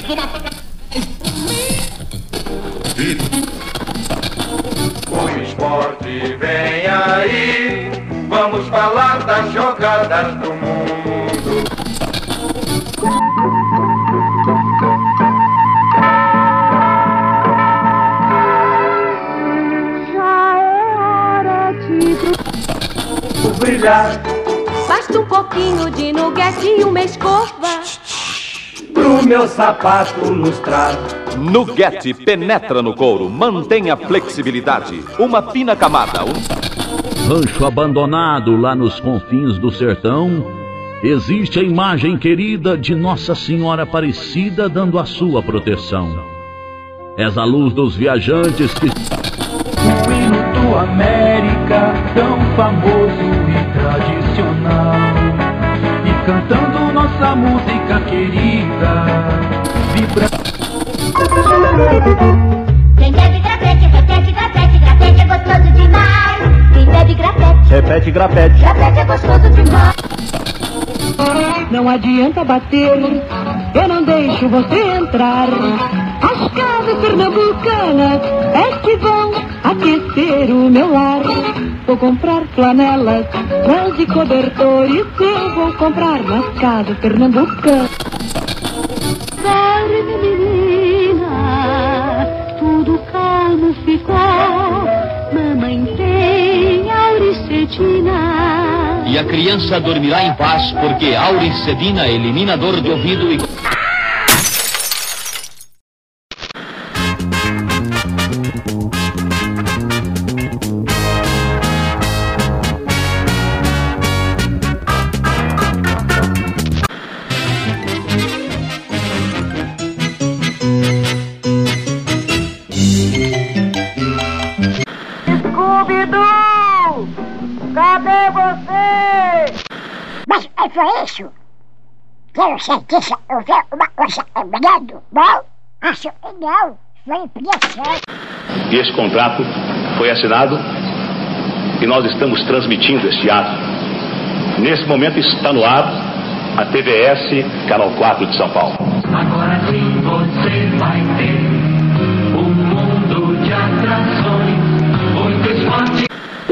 O esporte vem aí, vamos falar das jogadas do mundo. Já é hora de Brilhar basta um pouquinho de nuguete e uma escova pro meu sapato lustrar. Nuguete penetra no couro, mantém a flexibilidade, uma fina camada. Rancho abandonado lá nos confins do sertão, existe a imagem querida de Nossa Senhora Aparecida dando a sua proteção. És a luz dos viajantes que... O hino do América, tão famoso e tradicional, e cantando nossa música querida, vibra... Quem bebe grapete, repete grapete, grapete é gostoso demais. Quem bebe grapete, Repete, grapete. grapete é gostoso demais. Não adianta bater, eu não deixo você entrar. As casas pernambucanas é que vão aquecer o meu lar. Vou comprar flanelas, lãs e cobertores. Eu vou comprar nas casas pernambucanas. Dorme, menina, tudo calmo ficou. Mamãe tem auricetina. E a criança dormirá em paz, porque auricedina elimina dor de ouvido e... Scooby-Doo! Cadê você? Mas foi isso? Quero certeza houver uma coisa lembrando, bom? Acho que não, foi impressão. E esse contrato foi assinado e nós estamos transmitindo este ato. Nesse momento está no ar a TVS, Canal 4 de São Paulo. Agora sim você vai ter um mundo de atrações, muito esporte.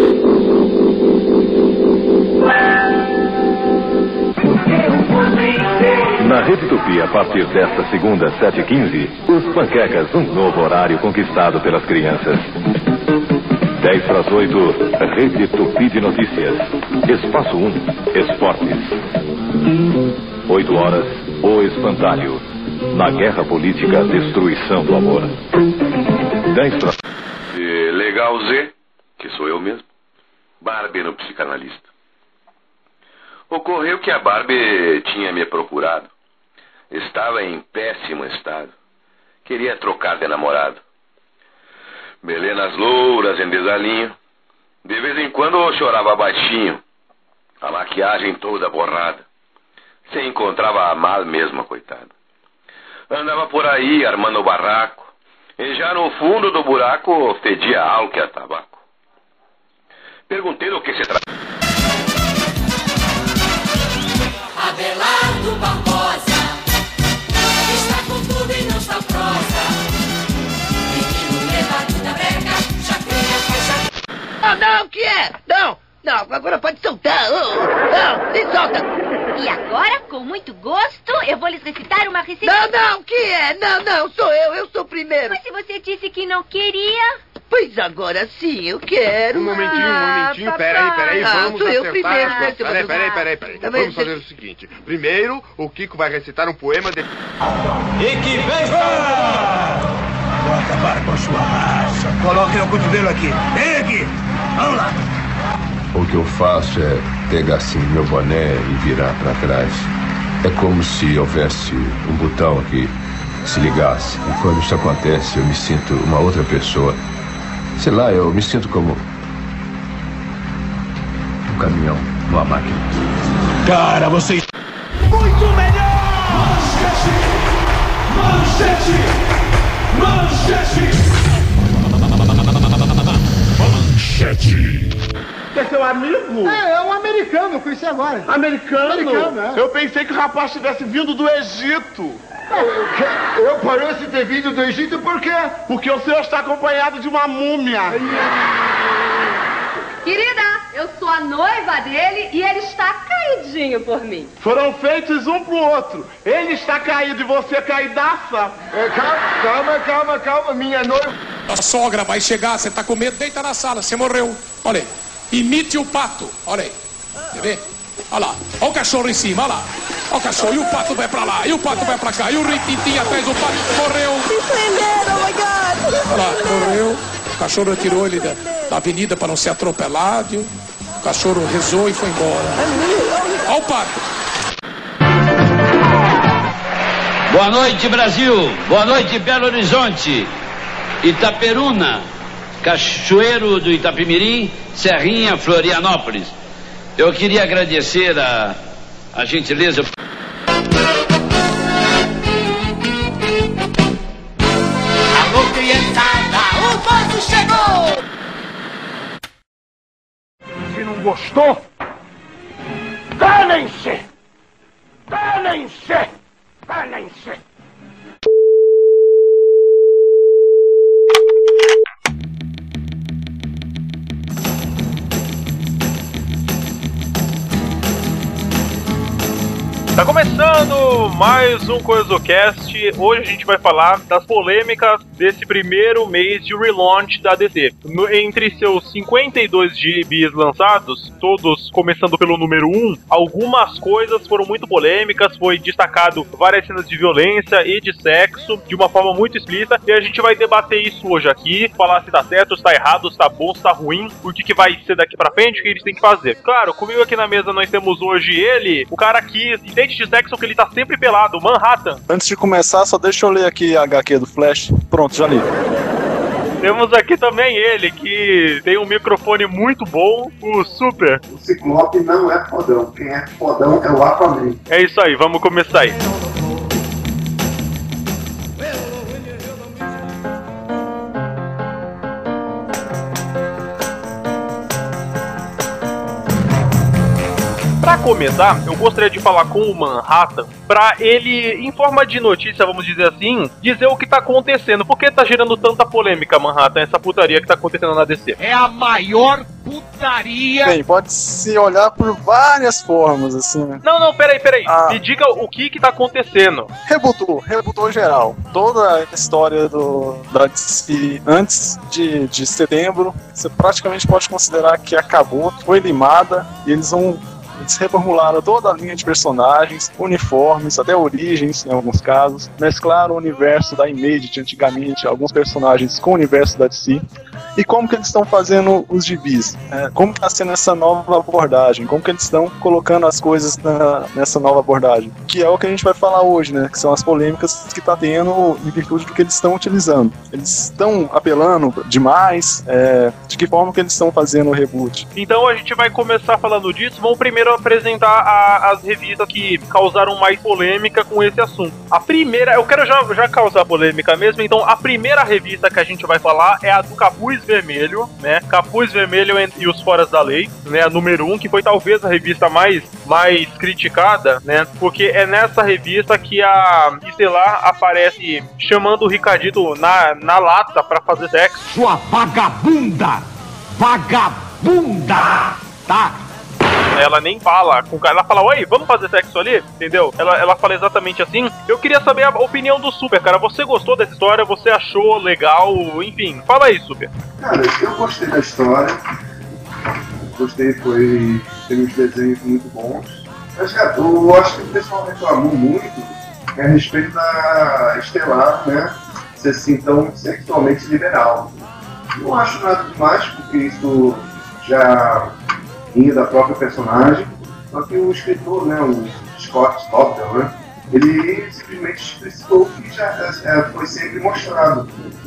Na Rede Tupi, a partir desta segunda, 7h15, os Panquecas, um novo horário conquistado pelas crianças. 10 para as 8, Rede Tupi de Notícias. Espaço 1, Esportes. 8 horas, O Espantalho. Na guerra política, a destruição do amor. 10 para... Legal Z, que sou eu mesmo. Barbie no psicanalista. Ocorreu que a Barbie tinha me procurado. Estava em péssimo estado. Queria trocar de namorado. Melenas louras em desalinho. De vez em quando eu chorava baixinho. A maquiagem toda borrada. Se encontrava mal mesmo, coitado. Andava por aí armando o barraco. E já no fundo do buraco fedia álcool e a tabaco. Perguntei do que se tratava. Abelardo Barbosa está com tudo e não está prosa. Menino levado da breca, já cria faixa. Ah, não, o que é? Não, agora pode soltar. Não, nem solta. E agora, com muito gosto, eu vou lhes recitar uma receita. Não, o que é? Não, sou eu sou o primeiro. Mas se você disse que não queria... Pois agora sim, eu quero. Um momentinho, peraí, vamos sou eu acertar. primeiro. Peraí. Vamos fazer o seguinte. Primeiro, o Kiko vai recitar um poema de... E que vença! Vou acabar com sua raça. Coloquem o cotovelo aqui. Vem aqui. Vamos lá. O que eu faço é pegar assim meu boné e virar para trás. É como se houvesse um botão aqui, se ligasse. E quando isso acontece, eu me sinto uma outra pessoa. Sei lá, eu me sinto como um caminhão numa máquina. Cara, vocês... Muito melhor! Manchete! Que é seu amigo? É um americano. americano, eu conheci agora. Americano? Americano, é. Eu pensei que o rapaz tivesse vindo do Egito. Eu pareço ter vindo do Egito por quê? Porque o senhor está acompanhado de uma múmia. Querida, eu sou a noiva dele e ele está caidinho por mim. Foram feitos um pro outro. Ele está caído e você caidaça. Calma, minha noiva. A sogra vai chegar, você tá com medo, deita na sala, você morreu. Olha aí, imite o pato, olha aí. Quer ver? Olha lá, olha o cachorro em cima, olha lá. Olha o cachorro, e o pato vai pra lá, e o pato vai pra cá, e o Ritintim atrás do pato morreu. Oh my God! Olha lá, morreu. O cachorro tirou ele da avenida para não ser atropelado. O cachorro rezou e foi embora. Olha o pato. Boa noite, Brasil. Boa noite, Belo Horizonte, Itaperuna, Cachoeiro do Itapemirim, Serrinha, Florianópolis. Eu queria agradecer a gentileza. Alô, criançada, o povo chegou! Se não gostou, danem-se! Danem-se! Danem-se! Tá começando mais um CoisoCast. Hoje a gente vai falar das polêmicas desse primeiro mês de relaunch da DC. Entre seus 52 gibis lançados, todos começando pelo número 1, algumas coisas foram muito polêmicas. Foi destacado várias cenas de violência e de sexo de uma forma muito explícita. E a gente vai debater isso hoje aqui, falar se tá certo, se tá errado, se tá bom, se tá ruim, o que vai ser daqui pra frente, o que eles têm que fazer. Claro, comigo aqui na mesa nós temos hoje ele, o cara que entende de sexo que ele tá sempre pelado, Manhattan. Antes de começar, só deixa eu ler aqui a HQ do Flash. Pronto, já li. Temos aqui também ele, que tem um microfone muito bom, o Super. O Ciclope não é fodão, quem é fodão é o Aquaman. É isso aí, vamos começar aí. Pra começar, eu gostaria de falar com o Manhattan pra ele, em forma de notícia, vamos dizer assim, dizer o que tá acontecendo. Por que tá gerando tanta polêmica, Manhattan, essa putaria que tá acontecendo na DC? É a maior putaria! Bem, pode se olhar por várias formas, assim, né? Não, peraí. Me diga o que tá acontecendo. Rebutou geral. Toda a história da DC antes de setembro, você praticamente pode considerar que acabou, foi limada, e eles reformularam toda a linha de personagens, uniformes, até origens em alguns casos, mesclaram o universo da Image de antigamente, alguns personagens com o universo da DC. E como que eles estão fazendo os gibis? Como está sendo essa nova abordagem? Como que eles estão colocando as coisas nessa nova abordagem? Que é o que a gente vai falar hoje, né? Que são as polêmicas que está tendo em virtude do que eles estão utilizando. Eles estão apelando demais? De que forma que eles estão fazendo o reboot? Então a gente vai começar falando disso. Vamos primeiro apresentar as revistas que causaram mais polêmica com esse assunto. A primeira, eu quero já causar polêmica mesmo, então a primeira revista que a gente vai falar é a do Capuz Vermelho, né? Capuz Vermelho e os Foras da Lei, né? A número 1, que foi talvez a revista mais criticada, né? Porque é nessa revista que a Estelar aparece chamando o Ricardito na lata pra fazer sexo. Sua vagabunda! Vagabunda! Tá? Ela nem fala com o cara, ela fala, oi, vamos fazer sexo ali? Entendeu? Ela fala exatamente assim. Eu queria saber a opinião do Super, cara. Você gostou dessa história? Você achou legal? Enfim, fala aí, Super. Cara, eu gostei da história. Gostei, tem uns desenhos muito bons. Mas, cara, eu acho que o pessoal reclamou muito a respeito da Estelar, né? Ser assim tão sexualmente liberal. Não acho nada demais, porque isso já vinha da própria personagem, só que o escritor, né, o Scott Stoppel, né, ele simplesmente explicitou que já foi sempre mostrado.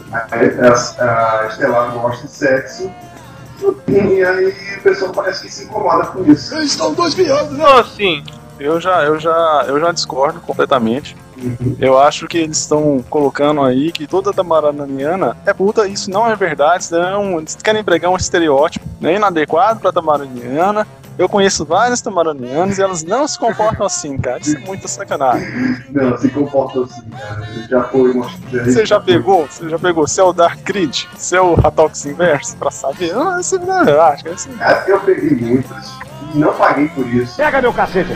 A Estelar gosta de sexo, e aí o pessoal parece que se incomoda com isso. Eles estão dois viados, né? Não, assim... Eu já discordo completamente. Eu acho que eles estão colocando aí que toda tamaraniana é puta, isso não é verdade, eles querem pregar um estereótipo nem inadequado pra tamaraniana, Eu conheço vários tamaranianos e elas não se comportam assim, cara. Isso é muita sacanagem. Não, se comportam assim, cara. Já foi mostrado. Você já pegou? Você é o Dark Creed? Você é o Ratox Inverso? Pra saber? Você não, eu acho que é assim. Cara, eu peguei muitas e não paguei por isso. Pega meu cacete!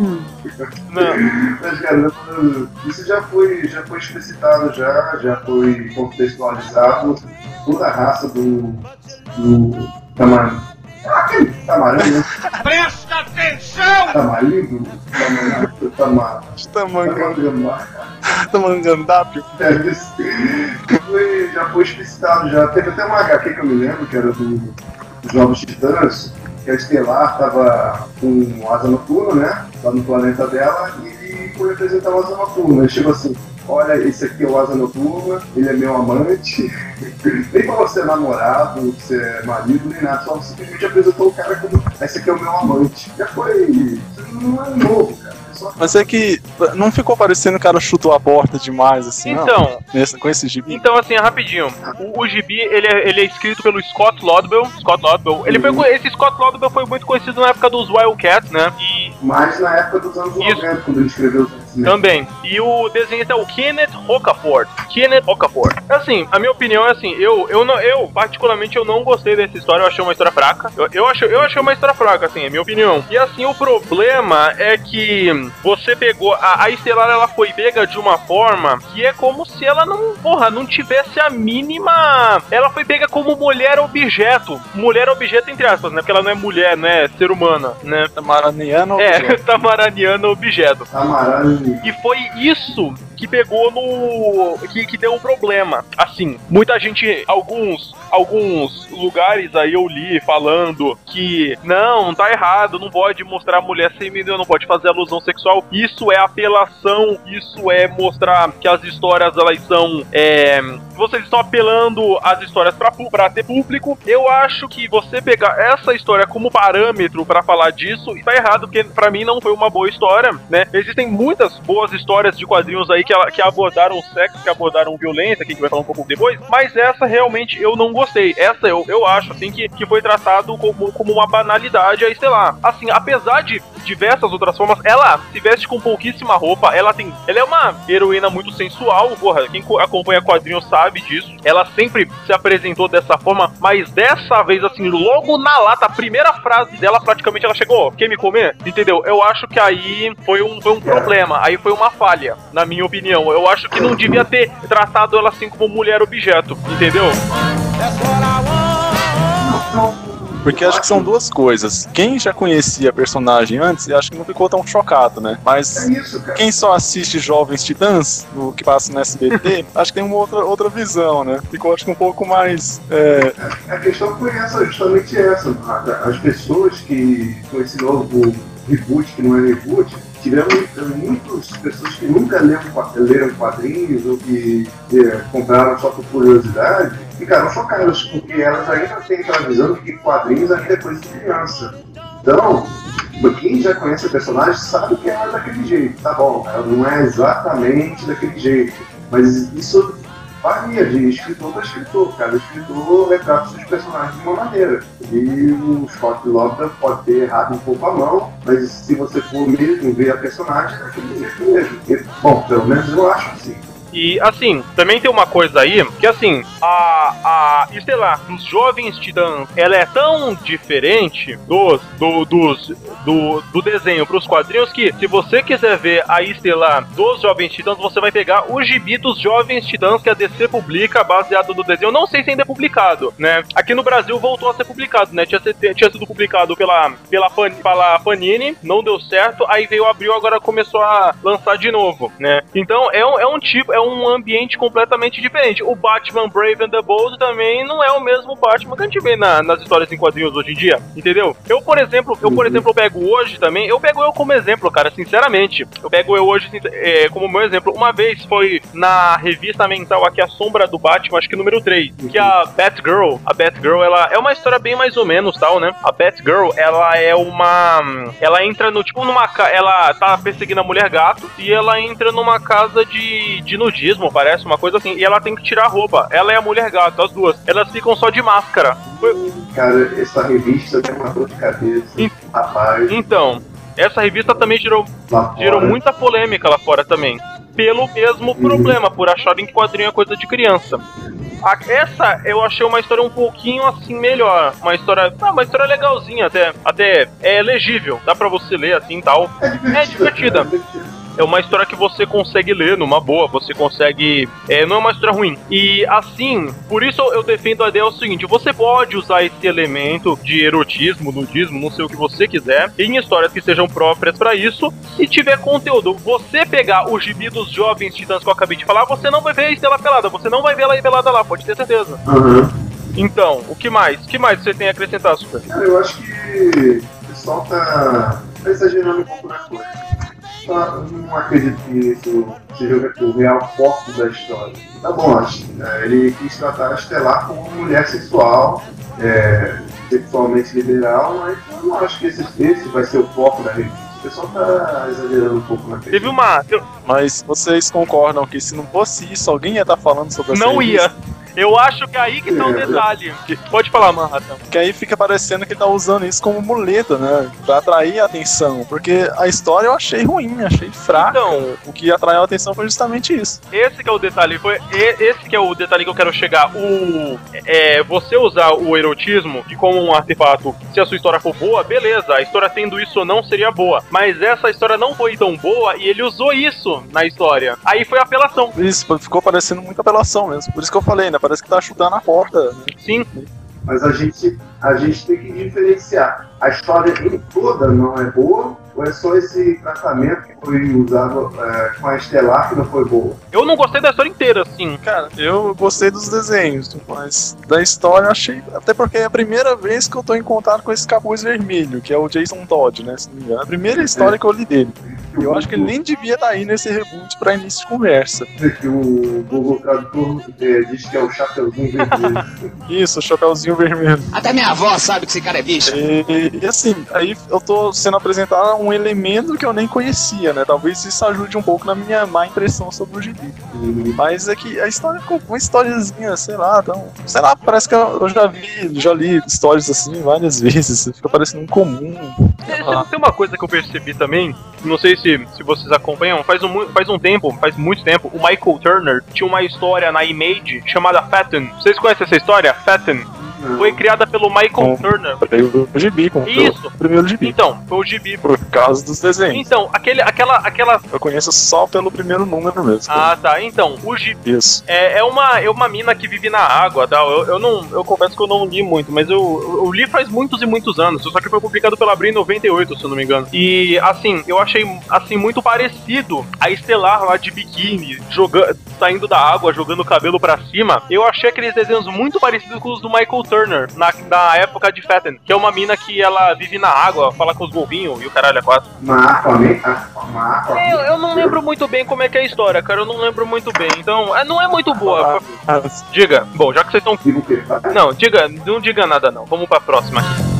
Mas, cara, isso já foi explicitado, já foi contextualizado. Toda a raça do tamanho. Aquele tamarão, né? Presta atenção! Tamangandápio. Já foi explicitado, já. Teve até uma HQ que eu me lembro, que era dos Jovens Titãs, que a Estelar tava com asa noturna, né? Lá no planeta dela, e ele foi representar o asa noturna. Ele chegou assim: olha, esse aqui é o Asa Noturna, ele é meu amante. Nem falou se é namorado, se é marido, nem nada. Só simplesmente apresentou o cara como: esse aqui é o meu amante. Já foi. Isso não é novo, cara. Mas é que não ficou parecendo que o cara chutou a porta demais, assim, então, não? Com esse gibi. Então, assim, rapidinho. O gibi, ele é escrito pelo Scott Lobdell. Esse Scott Lobdell foi muito conhecido na época dos Wildcats, né? Mas na época dos anos 90, quando ele escreveu os também. E o desenhista é o Kenneth Rocafort. Assim, a minha opinião é assim, eu particularmente eu não gostei dessa história, eu achei uma história fraca. Eu achei uma história fraca, assim, é a minha opinião. E assim, o problema é que você pegou a Estelar, ela foi pega de uma forma que é como se ela não tivesse a mínima. Ela foi pega como mulher objeto entre aspas, né? Porque ela não é mulher, não é ser humana, né? Tamaraniana objeto. Tamaraniana objeto. E foi isso que pegou que deu um problema. Assim, muita gente, alguns lugares aí eu li falando que não tá errado, não pode mostrar a mulher feminina, não pode fazer alusão sexual. Isso é apelação, isso é mostrar que as histórias elas são vocês estão apelando as histórias pra ter público. Eu acho que você pegar essa história como parâmetro pra falar disso tá errado, porque pra mim não foi uma boa história, né? Existem muitas boas histórias de quadrinhos aí que abordaram sexo, que abordaram violência, que a gente vai falar um pouco depois, mas essa realmente eu não gostei. Essa eu acho, assim, que foi tratado como uma banalidade, aí sei lá. Assim, apesar de diversas outras formas, ela se veste com pouquíssima roupa, ela é uma heroína muito sensual, porra, quem acompanha quadrinhos sabe disso. Ela sempre se apresentou dessa forma, mas dessa vez, assim, logo na lata, a primeira frase dela, praticamente ela chegou: quer me comer? Entendeu? Eu acho que aí foi um problema, aí foi uma falha, na minha opinião. Eu acho que não devia ter tratado ela assim como mulher objeto, entendeu? Porque acho que são duas coisas. Quem já conhecia a personagem antes, acho que não ficou tão chocado, né? Mas quem só assiste Jovens Titãs, o que passa no SBT, acho que tem uma outra visão, né? Ficou, acho que um pouco mais... A questão foi justamente essa. As pessoas que, com esse novo reboot, que não é reboot, tiveram muitas pessoas que nunca leram quadrinhos ou que compraram só por curiosidade, ficaram chocadas, porque elas ainda têm aquela visão de que quadrinhos ainda é coisa de criança. Então, quem já conhece a personagem sabe que ela é daquele jeito, tá bom, ela não é exatamente daquele jeito, mas isso varia de escritor para escritor. Cada escritor retrata seus personagens de uma maneira. E o Scott Lobdell pode ter errado um pouco a mão, mas se você for mesmo ver a personagem, é daquele jeito mesmo. Bom, pelo menos eu acho assim. E, assim, também tem uma coisa aí, que, assim, a Estelar dos Jovens Titãs, ela é tão diferente do desenho pros quadrinhos que, se você quiser ver a Estelar dos Jovens Titãs, você vai pegar o gibi dos Jovens Titãs que a DC publica, baseado no desenho. Eu não sei se ainda é publicado, né? Aqui no Brasil voltou a ser publicado, né? Tinha sido publicado pela Panini, não deu certo, aí veio Abril, agora começou a lançar de novo, né? Então, é um ambiente completamente diferente. O Batman Brave and the Bold também não é o mesmo Batman que a gente vê nas histórias em quadrinhos hoje em dia, entendeu? Eu, por exemplo, pego hoje também, eu pego eu como exemplo, cara, sinceramente. Eu pego eu hoje como meu exemplo. Uma vez foi na revista mensal aqui, A Sombra do Batman, acho que número 3, que a Batgirl, ela é uma história bem mais ou menos, tal, né? A Batgirl, ela entra ela tá perseguindo a Mulher Gato e ela entra numa casa de nudismo, parece, uma coisa assim, e ela tem que tirar a roupa. Ela é a Mulher Gato, as duas. Elas ficam só de máscara Cara, essa revista tem uma dor de cabeça. Rapaz. Então, essa revista também gerou muita polêmica lá fora também. Pelo mesmo problema, por acharem que quadrinho é coisa de criança. Essa eu achei uma história um pouquinho assim melhor. Uma história legalzinha até é legível. Dá pra você ler assim e tal. É divertida. É uma história que você consegue ler numa boa, você consegue... não é uma história ruim. E assim, por isso eu defendo a ideia seguinte: você pode usar esse elemento de erotismo, nudismo, não sei o que você quiser, em histórias que sejam próprias pra isso, se tiver conteúdo. Você pegar o gibi dos Jovens Titãs que eu acabei de falar, você não vai ver a Estrela pelada, você não vai ver ela pelada lá, pode ter certeza. Então, o que mais? O que mais você tem a acrescentar, Super? Cara, eu acho que o pessoal tá exagerando um pouco na coisa. Eu não acredito que isso seja o real foco da história. Tá bom, ele quis tratar a Estelar como uma mulher sexual, sexualmente liberal, mas eu não acho que esse vai ser o foco da revista. O pessoal tá exagerando um pouco na Teve uma... Mas vocês concordam que se não fosse isso, alguém ia estar falando sobre essa revista? Não ia. Eu acho que aí que tá o detalhe. Pode falar, Manhattan. Que aí fica parecendo que ele tá usando isso como muleta, né? Pra atrair a atenção. Porque a história eu achei ruim, achei fraca. Então, o que atraiu a atenção foi justamente isso. Esse que é o detalhe. Esse que é o detalhe que eu quero chegar. Você usar o erotismo como um artefato, se a sua história for boa, beleza. A história tendo isso ou não seria boa. Mas essa história não foi tão boa e ele usou isso na história. Aí foi apelação. Isso, ficou parecendo muita apelação mesmo. Por isso que eu falei, né? Parece que tá chutando a porta. Né? Sim. Mas a gente tem que diferenciar. A história em toda não é boa, ou é só esse tratamento que foi usado com a Estelar que não foi boa? Eu não gostei da história inteira, assim. Cara, eu gostei dos desenhos, mas da história eu achei... Até porque é a primeira vez que eu tô em contato com esse capuz vermelho, que é o Jason Todd, né? Se não me engano. É a primeira história que eu li dele. E eu acho que ele nem devia estar aí nesse reboot pra início de conversa. Que o Google Tradutor diz que é o Chapeuzinho Vermelho. Isso, o Chapeuzinho Vermelho. Até minha avó sabe que esse cara é bicho. E assim, aí eu tô sendo apresentado um elemento que eu nem conhecia, né? Talvez isso ajude um pouco na minha má impressão sobre o gibi. Mas é que a história ficou uma historiazinha, sei lá, parece que eu já li histórias assim várias vezes. Fica parecendo um comum. Tem uma coisa que eu percebi também, não sei se vocês acompanham, faz muito tempo, o Michael Turner tinha uma história na Image chamada Fatten. Vocês conhecem essa história? Fatten. Foi criada pelo Michael Turner. O gibi, isso. O primeiro gibi. Então, foi o gibi. Por causa dos desenhos. Então, aquela... Eu conheço só pelo primeiro número mesmo. Ah, tá. Então, o gibi... Isso. É uma mina que vive na água, tá? Eu confesso que eu não li muito, mas eu li faz muitos e muitos anos. Só que foi publicado pela Abril em 98, se eu não me engano. E, assim, eu achei, assim, muito parecido a Estelar lá de biquíni, saindo da água, jogando o cabelo pra cima. Eu achei aqueles desenhos muito parecidos com os do Michael Turner, na época de Fatten, que é uma mina que ela vive na água, fala com os golfinhos e o caralho é quase. Eu não lembro muito bem como é que é a história, cara, eu não lembro muito bem, então, não é muito boa. Diga, bom, já que vocês estão... Não diga nada não, vamos pra próxima aqui.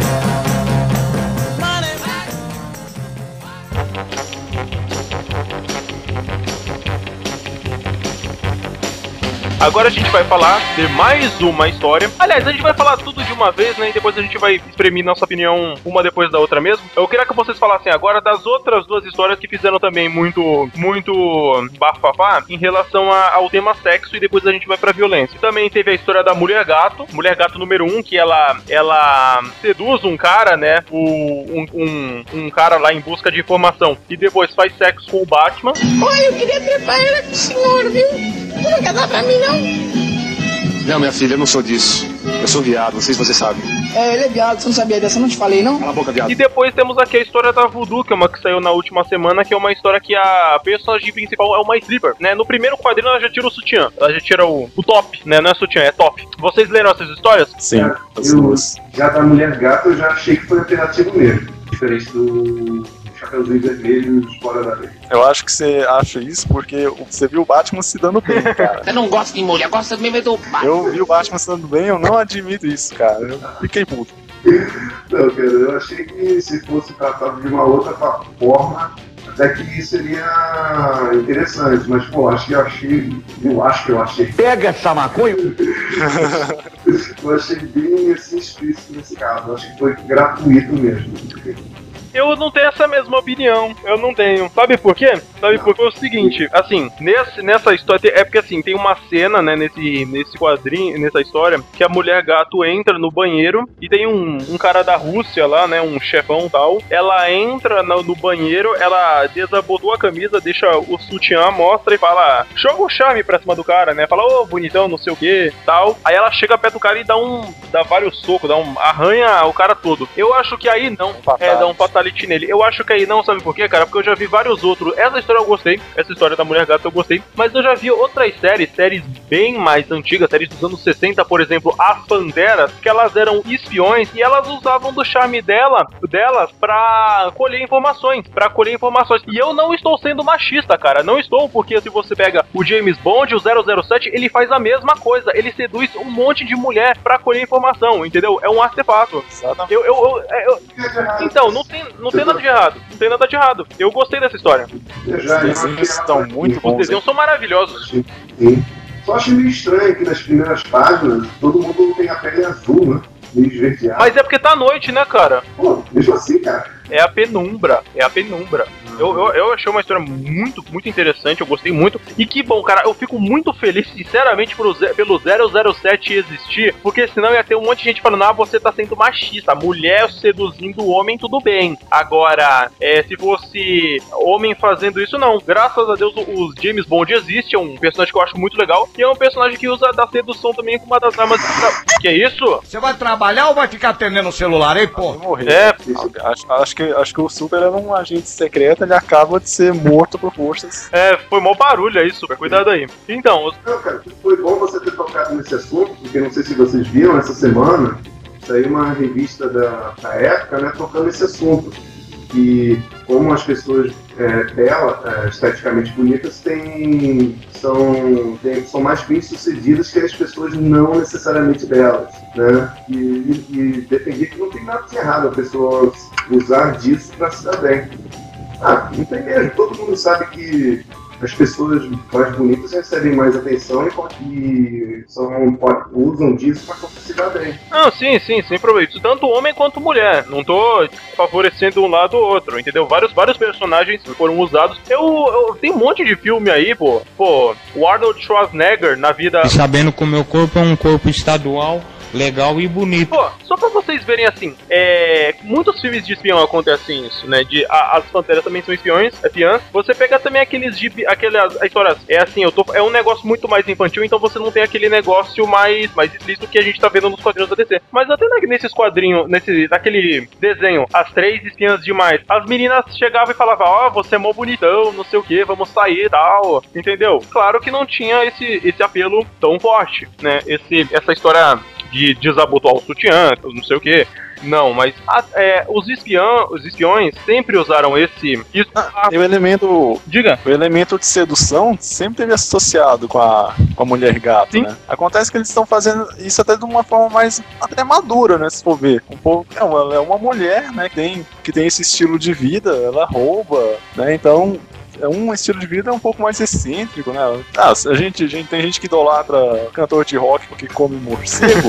Agora a gente vai falar de mais uma história. Aliás, a gente vai falar tudo de uma vez, né? E depois a gente vai exprimir nossa opinião uma depois da outra mesmo. Eu queria que vocês falassem agora das outras duas histórias que fizeram também muito bafafá em relação ao tema sexo, e depois a gente vai pra violência. Também teve a história da Mulher Gato número 1, que ela seduz um cara, né? Um cara lá em busca de informação, e depois faz sexo com o Batman. Olha, eu queria trepar ela com o senhor, viu? Não quer dar pra mim, não? Não, minha filha, eu não sou disso. Eu sou viado, não sei se você sabe. Ele é viado, você não sabia dessa, eu não te falei, não? Cala a boca, viado. E depois temos aqui a história da Voodoo, que é uma que saiu na última semana, que é uma história que a personagem principal é uma stripper, né? No primeiro quadrinho ela já tira o sutiã, ela já tira o top, né? Não é sutiã, é top. Vocês leram essas histórias? Sim. Já da Mulher Gato eu já achei que foi alternativo mesmo, diferente do Chapeuzinho Vermelho de Fora da Lei. Eu acho que você acha isso porque você viu o Batman se dando bem, cara. Eu não gosto de mulher, gosto mesmo do Batman. Eu vi o Batman se dando bem, eu não admito isso, cara. Eu fiquei puto. Não, cara, eu achei que se fosse tratado de uma outra forma, até que seria interessante, mas pô, eu acho que eu achei. Pega essa maconha! Eu achei bem assim, explícito nesse caso, eu acho que foi gratuito mesmo. Eu não tenho essa mesma opinião. Eu não tenho. Sabe por quê? Sabe porque é o seguinte, assim, nessa história, é porque assim, tem uma cena, né, nesse quadrinho, nessa história, que a mulher gato entra no banheiro e tem um cara da Rússia lá, né, um chefão tal. Ela entra no banheiro, ela desabotou a camisa, deixa o sutiã, mostra e fala, joga o charme pra cima do cara, né, fala, ô, bonitão, não sei o que, tal. Aí ela chega perto do cara e dá vários socos, arranha o cara todo. Eu acho que aí não, dá um fatality nele. Eu acho que aí não, sabe por quê, cara? Porque eu já vi vários outros. Essa história eu gostei, essa história da mulher gata eu gostei, mas eu já vi outras séries bem mais antigas, séries dos anos 60, por exemplo, As Panteras, que elas eram espiões e elas usavam do charme delas pra colher informações, E eu não estou sendo machista, cara, não estou, porque se você pega o James Bond, o 007, ele faz a mesma coisa, ele seduz um monte de mulher pra colher informação, entendeu? É um artefato. Então, não tem nada de errado. Não tem nada de errado. Eu gostei dessa história. Os desenhos estão muito bons. Os desenhos são maravilhosos. Sim. Só acho meio estranho que nas primeiras páginas todo mundo tem a pele azul, né? Meio esverdeado. Mas é porque tá à noite, né, cara? Pô, mesmo assim, cara. É a penumbra. Eu achei uma história muito, muito interessante, eu gostei muito. E que bom, cara, eu fico muito feliz, sinceramente, pelo 007 existir, porque senão ia ter um monte de gente falando, você tá sendo machista, mulher seduzindo o homem, tudo bem. Agora, se fosse homem fazendo isso, não. Graças a Deus, o James Bond existe, é um personagem que eu acho muito legal, e é um personagem que usa da sedução também como uma das armas. Que é isso? Você vai trabalhar ou vai ficar atendendo o celular, hein, pô? Acho que o Super era um agente secreto, ele acaba de ser morto por forças. Foi mau barulho aí, Super, cuidado aí. Então... Não, cara, foi bom você ter tocado nesse assunto, porque não sei se vocês viram essa semana, saiu uma revista da época, né, tocando esse assunto. E como as pessoas esteticamente bonitas são mais bem-sucedidas que as pessoas não necessariamente belas, né? E defender que não tem nada de errado a pessoa usar disso para se dar bem. Não tem mesmo. Todo mundo sabe que as pessoas mais bonitas recebem mais atenção e usam disso para se dar bem. Não, sim, sem problema. Isso tanto homem quanto mulher. Não tô favorecendo um lado ou outro, entendeu? Vários personagens foram usados. Eu tenho um monte de filme aí, pô. O Arnold Schwarzenegger na vida... Sabendo que o meu corpo é um corpo estadual, legal e bonito. Pô, só pra vocês verem assim, muitos filmes de espião acontecem isso, né? As Panteras também são espiãs. Você pega também aquelas histórias, é um negócio muito mais infantil, então você não tem aquele negócio mais explícito que a gente tá vendo nos quadrinhos da DC. Mas até nesses quadrinhos, naquele desenho, As Três Espiãs Demais, as meninas chegavam e falavam, você é mó bonitão, não sei o que, vamos sair e tal, entendeu? Claro que não tinha esse apelo tão forte, né? Essa história de desabotoar o sutiã, não sei o que. Não, mas os espiões sempre usaram esse... O elemento... Diga. O elemento de sedução sempre teve associado com a mulher gato, sim, né? Acontece que eles estão fazendo isso até de uma forma mais até madura, né? Se for ver. Ela é uma mulher, né? Que tem esse estilo de vida, ela rouba, né? Então... É um estilo de vida um pouco mais excêntrico, né? Tem gente que idolatra cantor de rock porque come morcego.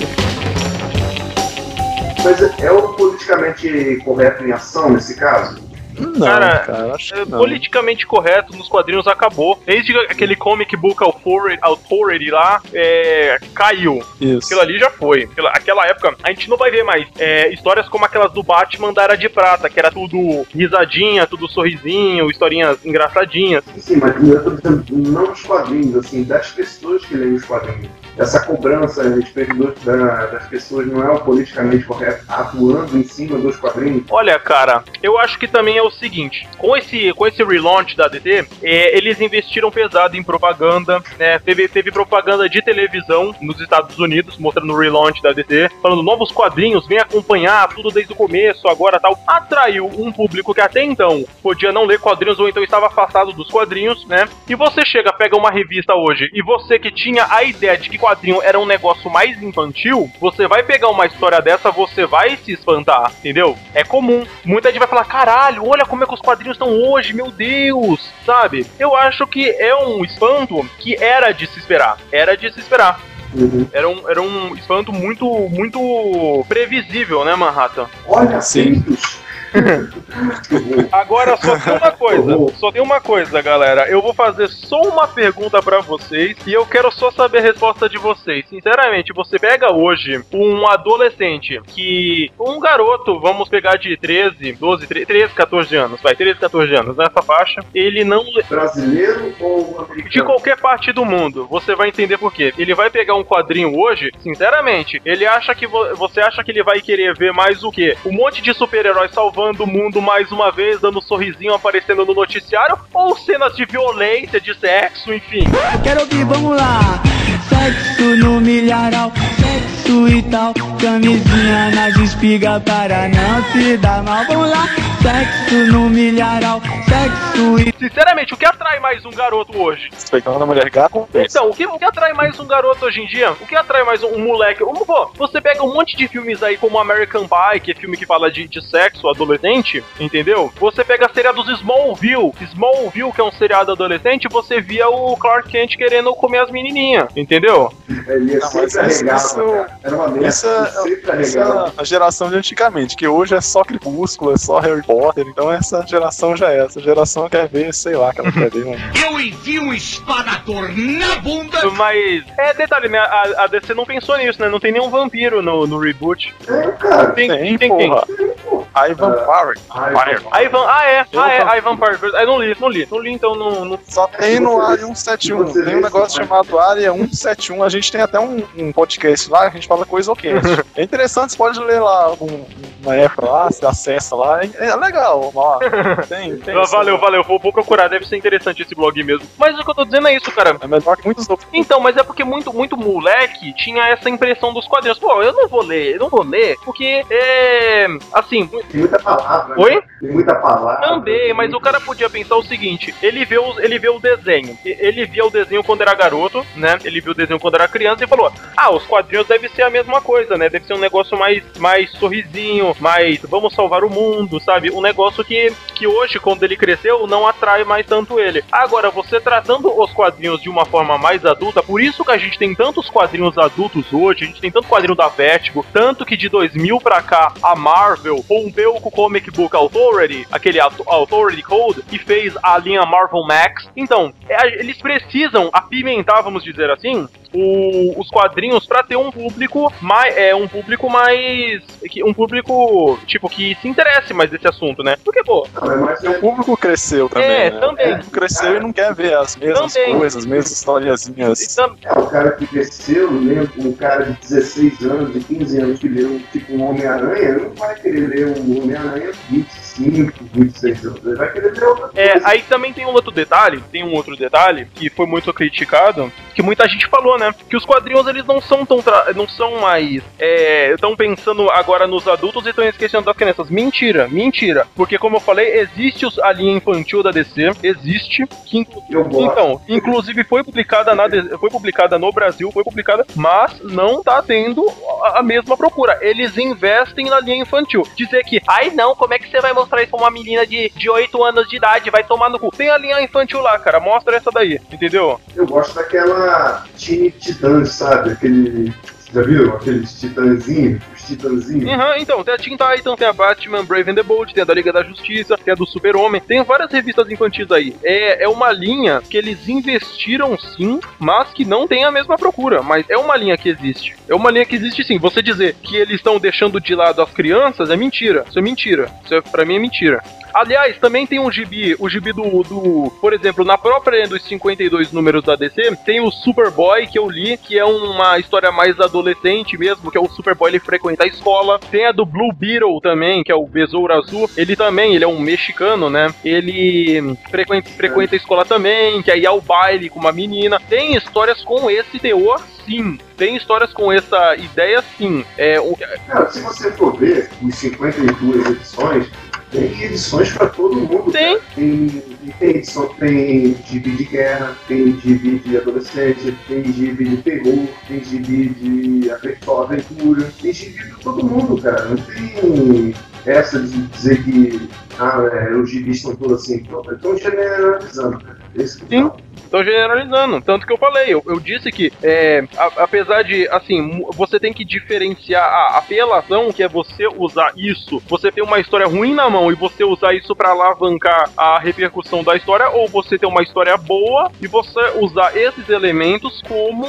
Mas é o politicamente correto em ação nesse caso? Não, cara, acho que não. Politicamente correto nos quadrinhos acabou. Desde aquele comic book Authority lá, caiu. Isso. Aquilo ali já foi. Aquela época, a gente não vai ver mais histórias como aquelas do Batman da Era de Prata, que era tudo risadinha, tudo sorrisinho, historinhas engraçadinhas. Sim, mas eu tô dizendo, não os quadrinhos, assim, das pessoas que leem os quadrinhos. Essa cobrança a respeito das pessoas não é o politicamente correto atuando em cima dos quadrinhos? Olha, cara, eu acho que também é o seguinte, com esse relaunch da DC, eles investiram pesado em propaganda, né? Teve propaganda de televisão nos Estados Unidos, mostrando o relaunch da DC, falando novos quadrinhos, vem acompanhar tudo desde o começo, agora tal. Atraiu um público que até então podia não ler quadrinhos ou então estava afastado dos quadrinhos, né? E você pega uma revista hoje, e você que tinha a ideia de que quadrinho era um negócio mais infantil, você vai pegar uma história dessa, você vai se espantar, entendeu? É comum. Muita gente vai falar, caralho, olha como é que os quadrinhos estão hoje, meu Deus, sabe? Eu acho que é um espanto que era de se esperar. Uhum. Era um espanto muito previsível, né, Manhattan? Olha, sim. Agora só tem uma coisa, galera. Eu vou fazer só uma pergunta pra vocês e eu quero só saber a resposta de vocês. Sinceramente, você pega hoje um adolescente um garoto, vamos pegar de 13, 14 anos, 13, 14 anos, nessa faixa, ele não... Brasileiro ou americano? De qualquer parte do mundo, você vai entender por quê. Ele vai pegar um quadrinho hoje, sinceramente, você acha que ele vai querer ver mais o quê? Um monte de super-heróis salvando o mundo mais uma vez, dando um sorrisinho aparecendo no noticiário, ou cenas de violência, de sexo, enfim. Quero ouvir, vamos lá. Sexo no milharal, sexo e tal, camisinha nas espigas para não se dar mal. Vamos lá. Sexo no milharal, sexo e... Sinceramente, o que atrai mais um garoto hoje? Respeitando a mulher gata. Então, o que atrai mais um garoto hoje em dia? O que atrai mais um moleque? Você pega um monte de filmes aí como American Pie, que é filme que fala de sexo adolescente, entendeu? Você pega a série dos Smallville, que é um seriado adolescente, você via o Clark Kent querendo comer as menininhas, entendeu? Ele ia sempre arregado, era uma merda, essa é a geração de antigamente, que hoje é só Crepúsculo, é só Harry Potter, então essa geração já é. Essa geração quer ver, sei lá, que ela quer ver, mano. Eu enfio um espadador na bunda! Mas, detalhe, né, a DC não pensou nisso, né? Não tem nenhum vampiro no reboot. Cara, tem porra. Ivan Park. Ivan Park. Eu não li, então não... Só tem no Área 171, tem um negócio chamado Área 171, a gente tem até um podcast lá, que a gente fala coisa ok. É interessante, você pode ler lá uma época lá, você acessa lá, é legal. Ó, tem valeu, vou procurar, deve ser interessante esse blog mesmo. Mas o que eu tô dizendo é isso, cara. É melhor que muitos outros. Então, mas é porque muito moleque tinha essa impressão dos quadrinhos. Pô, eu não vou ler, porque assim... Tem muita palavra. Oi? Né? Tem muita palavra. Também, mas o cara podia pensar o seguinte, ele vê o desenho. Ele via o desenho quando era garoto, né? Ele viu o desenho quando era criança e falou, os quadrinhos devem ser a mesma coisa, né? Deve ser um negócio mais sorrisinho, mais vamos salvar o mundo, sabe? Um negócio que hoje, quando ele cresceu, não atrai mais tanto ele. Agora, você tratando os quadrinhos de uma forma mais adulta, por isso que a gente tem tantos quadrinhos adultos hoje, a gente tem tanto quadrinho da Vertigo, tanto que de 2000 pra cá, a Marvel rompeu com o Comic Book Authority, aquele Authority Code, que fez a linha Marvel Max. Então, eles precisam apimentar, vamos dizer assim, os quadrinhos pra ter um público mais tipo que se interesse mais desse assunto, né? Porque, pô, o público cresceu também, né? Também. O público cresceu e não quer ver as mesmas coisas, as mesmas historiazinhas. O cara que cresceu, lembra, um cara de 16 anos, de 15 anos que leu tipo um Homem-Aranha, não vai querer ler um Homem-Aranha de 25, 26 anos, ele vai querer ler outra coisa. Aí também tem um outro detalhe que foi muito criticado, que muita gente falou, né? Que os quadrinhos, eles não são mais estão pensando agora nos adultos e estão esquecendo das crianças. Mentira. Porque, como eu falei, existe a linha infantil da DC, existe, que então, inclusive foi publicada no Brasil, mas não tá tendo a mesma procura. Eles investem na linha infantil. Dizer que, não, como é que você vai mostrar isso pra uma menina de 8 anos de idade, vai tomar no cu. Tem a linha infantil lá, cara, mostra essa daí, entendeu? Eu gosto daquela Teen Titãs, sabe? Já viu? Aqueles titãzinhos? Os titãzinhos? Então, tem a Teen Titans, tem a Batman, Brave and the Bold, tem a da Liga da Justiça, tem a do Super-Homem, tem várias revistas infantis aí. É uma linha que eles investiram sim, mas que não tem a mesma procura. Mas é uma linha que existe. É uma linha que existe sim. Você dizer que eles estão deixando de lado as crianças é mentira. Isso é mentira. Pra mim é mentira. Aliás, também tem o gibi do... Por exemplo, na própria dos 52 números da DC, tem o Superboy, que eu li, que é uma história mais adolescente mesmo, que é o Superboy, ele frequenta a escola. Tem a do Blue Beetle também, que é o Besouro Azul. Ele é um mexicano, né? Ele frequenta a escola também, que aí é o baile com uma menina. Tem histórias com esse teor, sim. Tem histórias com essa ideia, sim. Se você for ver, os 52 edições, tem edições pra todo mundo. Tem E tem gibi de guerra, tem gibi de adolescente, tem gibi de terror, tem gibi de aventura, tem gibi de todo mundo, cara. Não tem essa de dizer que os gibis estão todos assim. Estão generalizando, cara. Sim, estão generalizando. Tanto que eu falei, eu disse que apesar de, assim, você tem que diferenciar a apelação, que é você usar isso, você ter uma história ruim na mão e você usar isso pra alavancar a repercussão da história, ou você ter uma história boa e você usar esses elementos como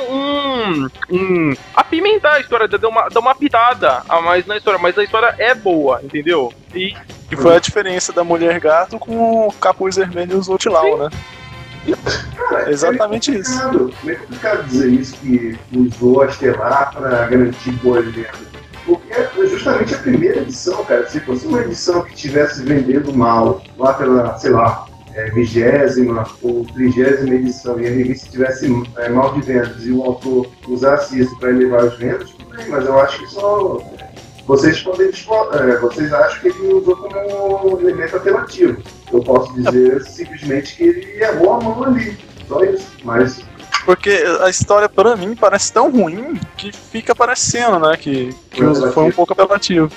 apimentar a história, dar uma pitada a mais na história, mas a história é boa, entendeu? E foi a diferença da Mulher Gato com o Capuz Vermelho e os Outlaw, né? Cara, exatamente isso. É complicado dizer isso, que usou a Estelar pra garantir boas vendas. Porque é justamente a primeira edição, cara. Se fosse uma edição que estivesse vendendo mal, lá pela, sei lá, 20ª ou 30ª edição, e a revista tivesse mal de vendas e o autor usasse isso para elevar as vendas, tudo bem, mas eu acho que só. Vocês vocês acham que ele usou como elemento apelativo. Eu posso dizer simplesmente que ele errou a mão ali. Só isso. Mas. Porque a história, pra mim, parece tão ruim que fica parecendo, né? Que foi um pouco apelativo.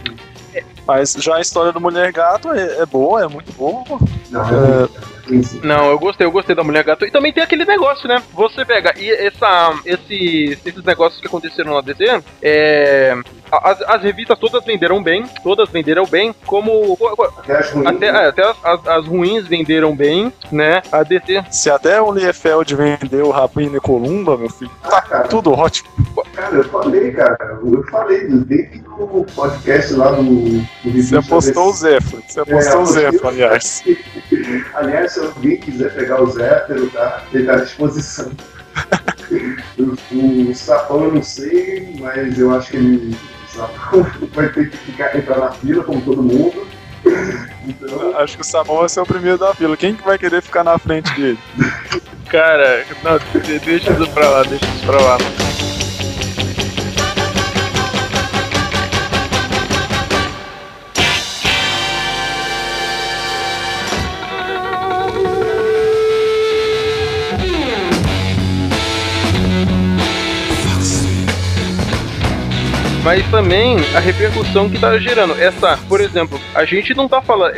Mas já a história do Mulher Gato é boa, é muito boa. Não, eu gostei da Mulher Gato. E também tem aquele negócio, né? Você pega esses negócios que aconteceram na DC, as revistas todas venderam bem, como até as ruins venderam bem, né? A DC. Se até o Liefeld vendeu o Rapina e Columba, meu filho, tá tudo ótimo. Cara, eu falei desde o podcast lá do Você apostou o Zéfiro, aliás. Aliás, se alguém quiser pegar o Zéfiro, tá? Ele tá à disposição. O Sapão eu não sei, mas eu acho que ele vai ter que entrar na fila, como todo mundo. Então... Acho que o Sapão vai ser o primeiro da fila. Quem que vai querer ficar na frente dele? Cara, não, deixa isso pra lá. Mas também a repercussão que tá gerando. Por exemplo, a gente não tá falando.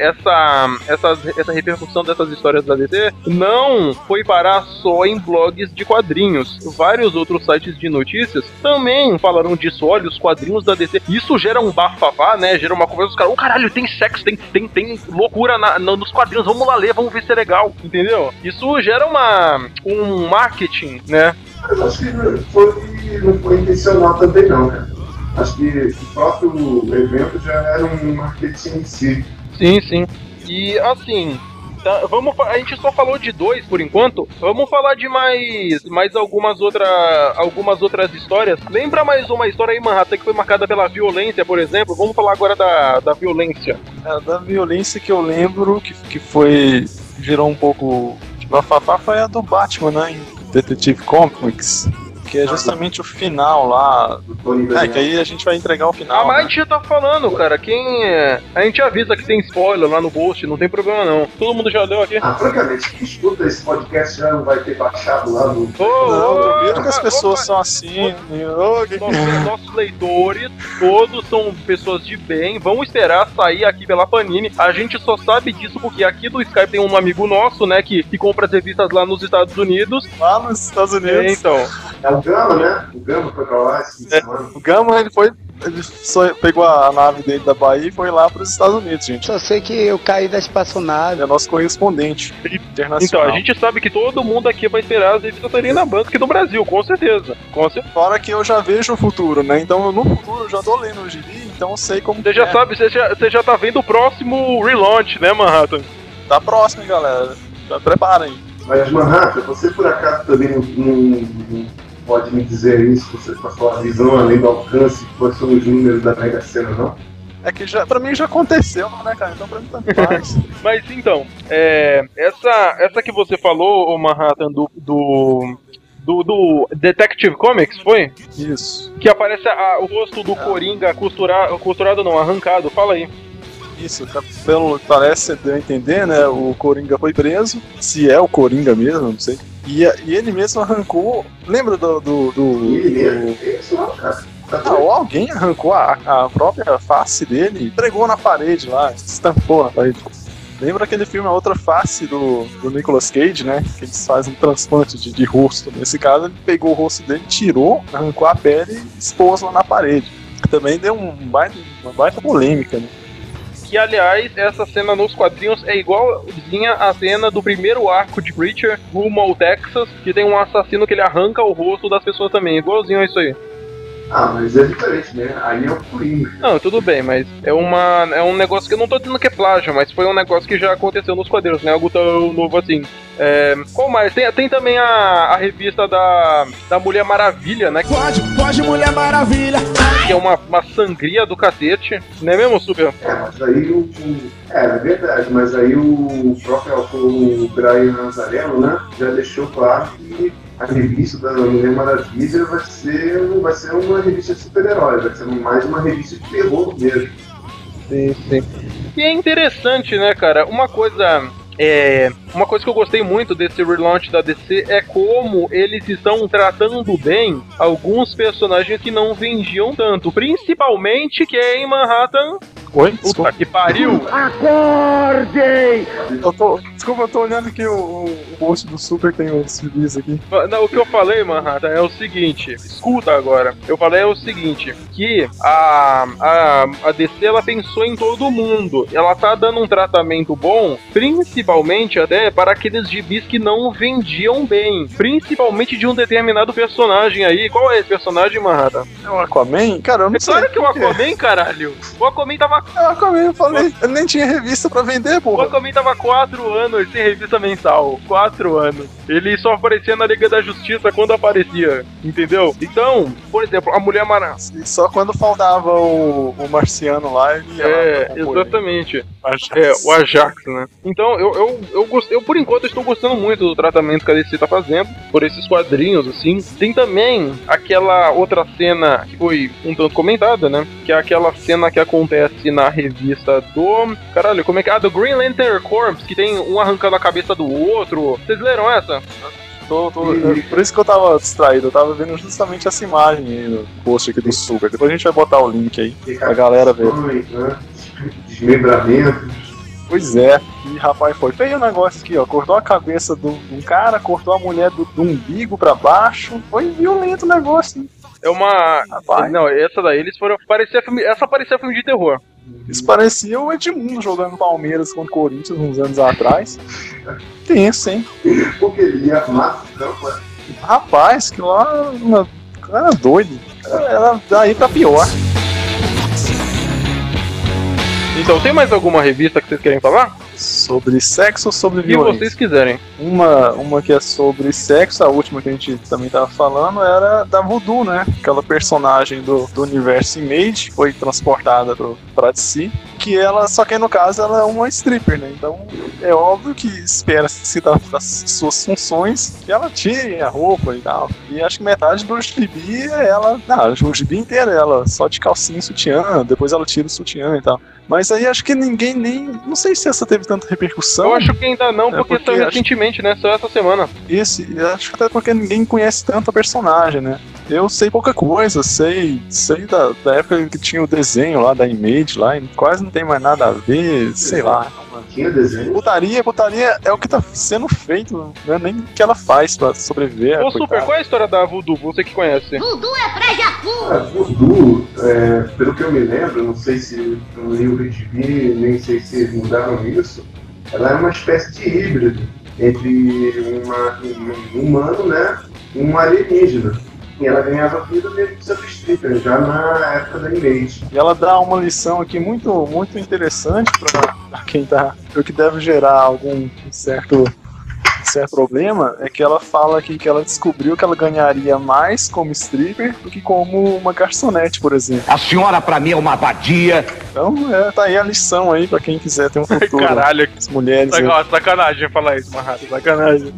Essa repercussão dessas histórias da DC não foi parar só em blogs de quadrinhos. Vários outros sites de notícias também falaram disso. Olha, os quadrinhos da DC. Isso gera um bafafá, né? Gera uma conversa dos caras. Caralho, tem sexo, tem loucura nos quadrinhos. Vamos lá ler, vamos ver se é legal. Entendeu? Isso gera um marketing, né? Eu acho que não foi intencional também, não, cara. Acho que o próprio evento já era um marketing em si. Sim. E assim, a gente só falou de 2 por enquanto. Vamos falar de mais algumas outras histórias. Lembra mais uma história em Manhattan que foi marcada pela violência, por exemplo? Vamos falar agora da violência. Da violência que eu lembro que gerou um pouco de bafafá foi a do Batman, né? Em Detective Comics. Que é justamente o final lá. Que aí a gente vai entregar o final. Mas a gente já tá falando, cara. A gente avisa que tem spoiler lá no post, não tem problema não. Todo mundo já leu aqui. Francamente, quem escuta esse podcast já não vai ter baixado lá no. Duvido que as pessoas são assim. Nossos leitores, todos são pessoas de bem. Vão esperar sair aqui pela Panini. A gente só sabe disso porque aqui do Skype tem um amigo nosso, né? Que compra as revistas lá nos Estados Unidos. Lá nos Estados Unidos. Então. É o Gama, né? O Gama foi pra lá esse semana. O Gama, ele só pegou a nave dele da Bahia e foi lá para os Estados Unidos, gente. Só sei que eu caí da espaçonave. É nosso correspondente internacional. Então, a gente sabe que todo mundo aqui vai esperar as revistas saírem na banca aqui do Brasil, com certeza. Fora que eu já vejo o futuro, né? Então, no futuro, eu já tô lendo o gibi, então eu sei como você já sabe, você já tá vendo o próximo relaunch, né, Manhattan? Tá próximo, hein, galera. Já preparem. Mas, Manhattan, você por acaso também não pode me dizer isso, você com a sua visão além do alcance, quais são os números da Mega Sena, não? É que pra mim já aconteceu, né, cara? Então pra mim tanto faz. Mas então, essa que você falou, o Manhattan, do Detective Comics, foi? Isso. Que aparece o rosto do Coringa costurado não, arrancado, fala aí. Isso, pelo que parece, deu a entender, né? O Coringa foi preso, se é o Coringa mesmo, não sei. E ele mesmo arrancou. Lembra ou alguém arrancou a própria face dele e pregou na parede lá, estampou na parede. Lembra aquele filme A Outra Face do Nicolas Cage, né? Que eles fazem um transplante de rosto. Nesse caso, ele pegou o rosto dele, tirou, arrancou a pele e expôs lá na parede. Também deu uma baita polêmica, né? Que, aliás, essa cena nos quadrinhos é igualzinha à cena do primeiro arco de Preacher, rumo ao Texas, que tem um assassino que ele arranca o rosto das pessoas também, igualzinho a isso aí. Ah, mas é diferente, né? Aí é o Coringa. Não, tudo bem, mas é um negócio que eu não tô dizendo que é plágio, mas foi um negócio que já aconteceu nos quadrinhos, não é algo tão novo assim. Qual mais? Tem também a revista da Mulher Maravilha, né? Pode Mulher Maravilha! Que é uma sangria do cacete, não é mesmo, Super? Mas aí é verdade, mas aí o próprio autor, o Brian Nazarello, né? Já deixou claro que a revista da Mulher Maravilha vai ser uma revista de super-heróis, vai ser mais uma revista de terror mesmo. Sim. E é interessante, né, cara? Uma coisa que eu gostei muito desse relaunch da DC é como eles estão tratando bem alguns personagens que não vendiam tanto, principalmente quem em Manhattan. Oi? Puta que pariu! Acordem! Desculpa, eu tô olhando aqui o post do Super, tem os reviews aqui. Não, o que eu falei, Manhattan, é o seguinte, escuta agora. Eu falei o seguinte, que a DC, ela pensou em todo mundo. Ela tá dando um tratamento bom, principalmente até para aqueles gibis que não vendiam bem. Principalmente de um determinado personagem aí. Qual é esse personagem, Manhattan? É o Aquaman? Cara, eu não sei. Claro que é o Aquaman, caralho. O Aquaman tava... É o Aquaman, eu falei. Ele nem tinha revista pra vender, porra. O Aquaman tava 4 anos sem revista mensal. 4 anos. Ele só aparecia na Liga da Justiça quando aparecia. Entendeu? Então, por exemplo, a Mulher Maravilha. Só quando faltava o Marciano lá, ele ia lá exatamente. O Ajax, né? Então, eu por enquanto estou gostando muito do tratamento que a DC tá fazendo por esses quadrinhos, assim. Tem também aquela outra cena que foi um tanto comentada, né? Que é aquela cena que acontece na revista do... Caralho, como é que... do Green Lantern Corps, que tem um arrancando a cabeça do outro. Vocês leram essa? Por isso que eu tava distraído, eu tava vendo justamente essa imagem aí no post aqui do Super. Depois a gente vai botar o link aí pra galera ver. Desmembramentos. Pois é, e rapaz, foi feio o negócio aqui, ó. Cortou a cabeça de um cara, cortou a mulher do umbigo pra baixo. Foi violento o negócio, hein? É uma... Rapaz. Não, essa daí eles foram... Essa parecia filme de terror. Isso parecia o Edmundo jogando Palmeiras contra o Corinthians uns anos atrás. Tenso, hein? Porque ele ia armar o campo, né? Rapaz, que lá era doido. Era daí pra pior. Então, tem mais alguma revista que vocês querem falar? Sobre sexo ou sobre violência? Se vocês quiserem. Uma que é sobre sexo, a última que a gente também tava falando era da Voodoo, né? Aquela personagem do universo Image, foi transportada pra DC, que ela, só que no caso ela é uma stripper, né? Então é óbvio que espera-se das suas funções que ela tire a roupa e tal. E acho que metade do gibi é ela, o gibi inteiro é ela só de calcinha e sutiã, depois ela tira o sutiã e tal. Mas aí acho que ninguém nem... Não sei se essa teve tanta repercussão. Eu acho que ainda não, porque saiu recentemente, né? Só essa semana. Isso, acho que até porque ninguém conhece tanto a personagem, né? Eu sei pouca coisa, sei da época que tinha o desenho lá da Image lá, e quase não tem mais nada a ver, sei lá. Tinha desenho? Putaria é o que tá sendo feito, não é nem o que ela faz pra sobreviver. Ô Super, qual é a história da Voodoo? Você que conhece. Voodoo é pra Jacu! Voodoo, pelo que eu me lembro, não sei se eu li o gibi, nem sei se eles mudaram isso, ela é uma espécie de híbrido entre um humano, né, e um alienígena. E ela ganhava vida mesmo de stripper, já na época da Image. E ela dá uma lição aqui muito, muito interessante para quem tá... O que deve gerar algum certo problema é que ela fala aqui que ela descobriu que ela ganharia mais como stripper do que como uma garçonete, por exemplo. A senhora pra mim é uma vadia. Então, tá aí a lição aí pra quem quiser ter um futuro. Caralho, as mulheres. Sacanagem falar isso, Manhattan, sacanagem.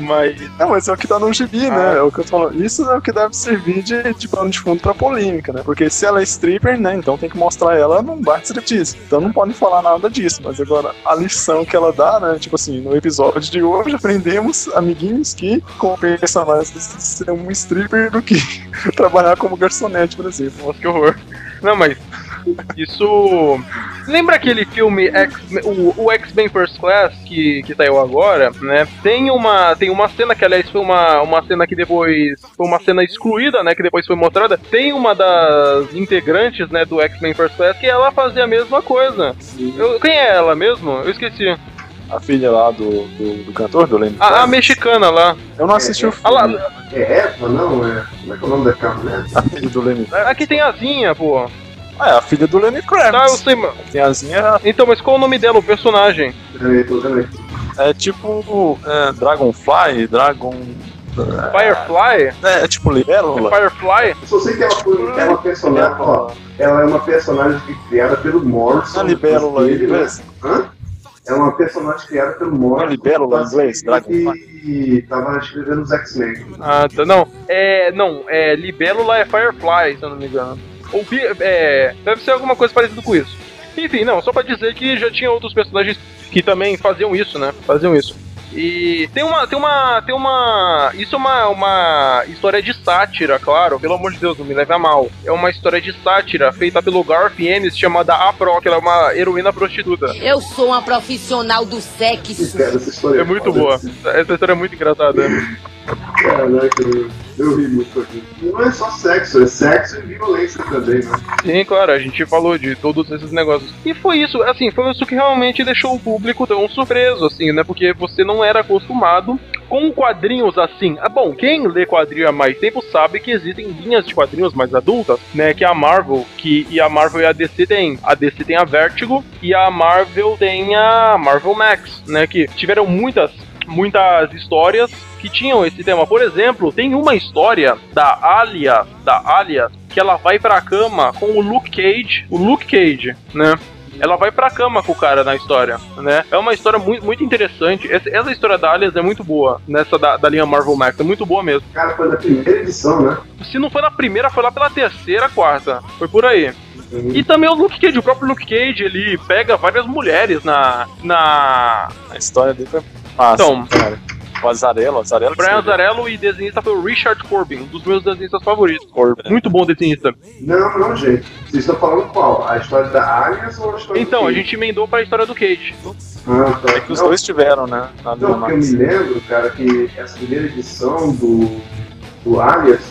Não, mas é o que tá no gibi, né? É o que eu tô falando. Isso é o que deve servir de pano de fundo pra polêmica, né? Porque se ela é stripper, né? Então tem que mostrar ela num bar de striptease. Então não podem falar nada disso. Mas agora, a lição que ela dá, né? Tipo assim, no episódio de hoje aprendemos, amiguinhos, que compensa mais ser um stripper do que trabalhar como garçonete, por exemplo. Nossa, que horror. Não, mas isso... Lembra aquele filme o X-Men First Class que saiu agora, né? Tem uma cena que, aliás, foi uma cena que depois foi uma cena excluída, né? Que depois foi mostrada. Tem uma das integrantes, né, do X-Men First Class que ela fazia a mesma coisa. Quem é ela mesmo? Eu esqueci. A filha lá do cantor, do Lenny a mexicana lá. Eu não assisti o filme. É Eva, não? Como é que é o nome daquela mulher? A filha do Lenny. Aqui tem asinha, pô. É a filha do Lenny Kravitz. Ah, eu sei, mano. Tem asinha. Então, mas qual é o nome dela, o personagem? É tipo Dragonfly, Firefly? É tipo Libélula. Firefly? Eu só sei que ela é uma personagem. Ó, ela é uma personagem criada pelo Morrison. A Libélula em inglês? Hã? É uma personagem criada pelo Morrison. A Libélula em inglês? Dragonfly. Que tava escrevendo os X-Men. Ah, tá. Não, Libélula é Firefly, se eu não me engano. Ou deve ser alguma coisa parecida com isso. Enfim, não, só pra dizer que já tinha outros personagens que também faziam isso, né? E tem uma isso é uma história de sátira, claro, pelo amor de Deus, não me leve a mal. É uma história de sátira feita pelo Garth Ennis, chamada Apro, que ela é uma heroína prostituta. Eu sou uma profissional do sexo. Essa história é muito boa. Essa história é muito engraçada. Caraca, eu ri muito aqui. Não é só sexo, é sexo e violência também, né? Sim, claro, a gente falou de todos esses negócios. E foi isso, assim, foi isso que realmente deixou o público tão surpreso, assim, né? Porque você não era acostumado com quadrinhos assim. Bom, quem lê quadrinho há mais tempo sabe que existem linhas de quadrinhos mais adultas, né? Que a Marvel, e a Marvel e a DC tem. A DC tem a Vertigo e a Marvel tem a Marvel Max, né? Que tiveram muitas histórias que tinham esse tema. Por exemplo, tem uma história da Alia, que ela vai pra cama com o Luke Cage, né? Ela vai pra cama com o cara na história, né? É uma história muito, muito interessante. Essa história da Alias é muito boa, nessa da linha Marvel Max, é muito boa mesmo. Cara, foi na primeira edição, né? Se não foi na primeira, foi lá pela terceira, quarta. Foi por aí. E também o Luke Cage, o próprio Luke Cage, ele pega várias mulheres na... A história dele foi massa, então, cara. O Azzarello. Brian Azzarello, e desenhista foi o Richard Corbin, um dos meus desenhistas favoritos. Corbin. Muito bom desenhista. Não, gente. Vocês estão falando qual? A história da Alias ou a história Então, do a gente emendou pra história do Cage. Ah, tá. É que os dois tiveram, né? Não, porque eu me lembro, cara, que essa primeira edição do Alias,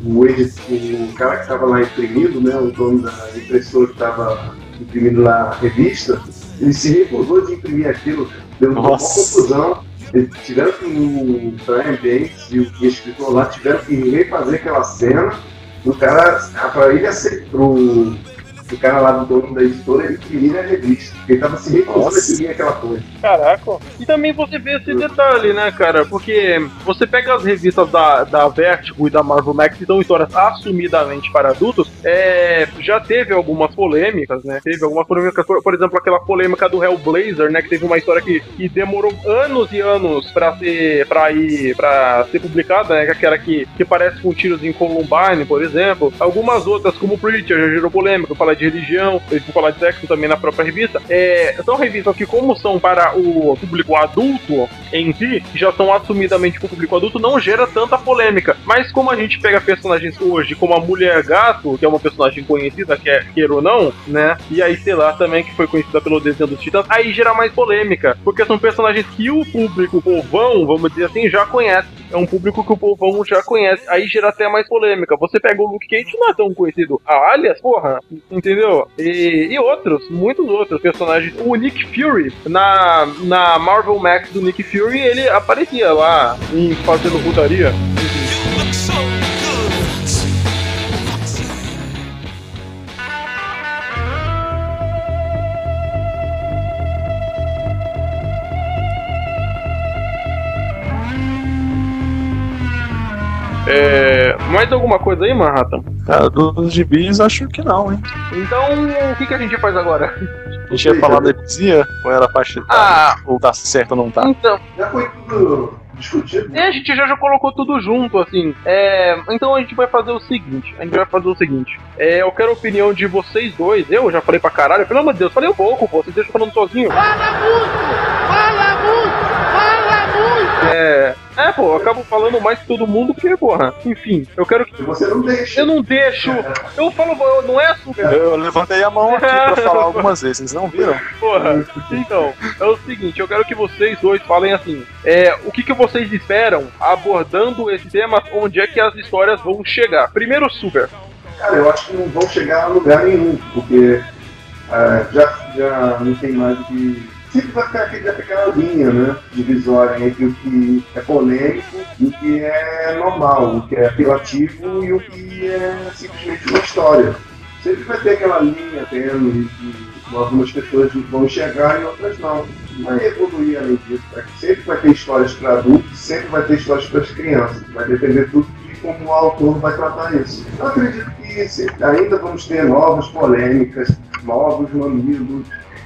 o cara que estava lá imprimindo, né, o dono da impressora que estava imprimindo lá a revista, ele se recusou de imprimir aquilo, deu uma confusão. Eles tiveram que o Brian Bates e o escritor lá tiveram que refazer aquela cena. O cara, para ele aceitou, o cara lá do dono da editora, ele queria a revista, porque ele tava se recusando a imprimir aquela coisa. Caraca, e também você vê esse detalhe, né, cara, porque você pega as revistas da Vertigo e da Marvel Max, que são histórias assumidamente para adultos, já teve algumas polêmicas, né, por exemplo, aquela polêmica do Hellblazer, né, que teve uma história que demorou anos e anos pra ser publicada, né, aquela que parece com tiros em Columbine, por exemplo. Algumas outras, como Preacher, já gerou polêmica, falar de religião, eles vão falar de sexo também na própria revista. São revistas que, como são para o público adulto em si, já são assumidamente para o público adulto, não gera tanta polêmica. Mas como a gente pega personagens hoje, como a Mulher Gato, que é uma personagem conhecida, queira ou não, né? E aí, sei lá, também que foi conhecida pelo desenho dos Titãs, aí gera mais polêmica, porque são personagens que o público, o povão, vamos dizer assim, já conhece. É um público que o povão já conhece, aí gera até mais polêmica. Você pega o Luke Cage, não é tão conhecido. A Alias, porra, entendeu? E outros, muitos outros personagens. O Nick Fury, na Marvel Max do Nick Fury, ele aparecia lá fazendo putaria. Mais alguma coisa aí, Manhattan? Cara, dos gibis acho que não, hein? Então, o que a gente faz agora? A gente ia falar da heresia? Ou era a parte ou tá certo ou não tá? Então, já foi tudo discutido. E a gente já colocou tudo junto, assim. Então a gente vai fazer o seguinte. Eu quero a opinião de vocês dois. Eu já falei pra caralho. Pelo amor de Deus, falei um pouco, pô. Vocês deixam falando sozinho. Fala muito! Pô, eu acabo falando mais que todo mundo, porque, porra, enfim, eu quero que... Você não deixa. Eu não deixo. Eu falo, não é super. Eu levantei a mão aqui pra falar algumas vezes, vocês não viram? Porra, então, é o seguinte, eu quero que vocês dois falem assim, o que vocês esperam abordando esse tema, onde é que as histórias vão chegar? Primeiro, Super. Cara, eu acho que não vão chegar a lugar nenhum, porque já não tem mais o que... Sempre vai ficar aquela linha, né, divisória entre o que é polêmico e o que é normal, o que é apelativo e o que é simplesmente uma história. Sempre vai ter aquela linha tênue que algumas pessoas vão enxergar e outras não. Vai evoluir além disso. Sempre vai ter histórias para adultos, sempre vai ter histórias para as crianças. Vai depender tudo de como o autor vai tratar isso. Eu acredito que ainda vamos ter novas polêmicas, novos mamilos.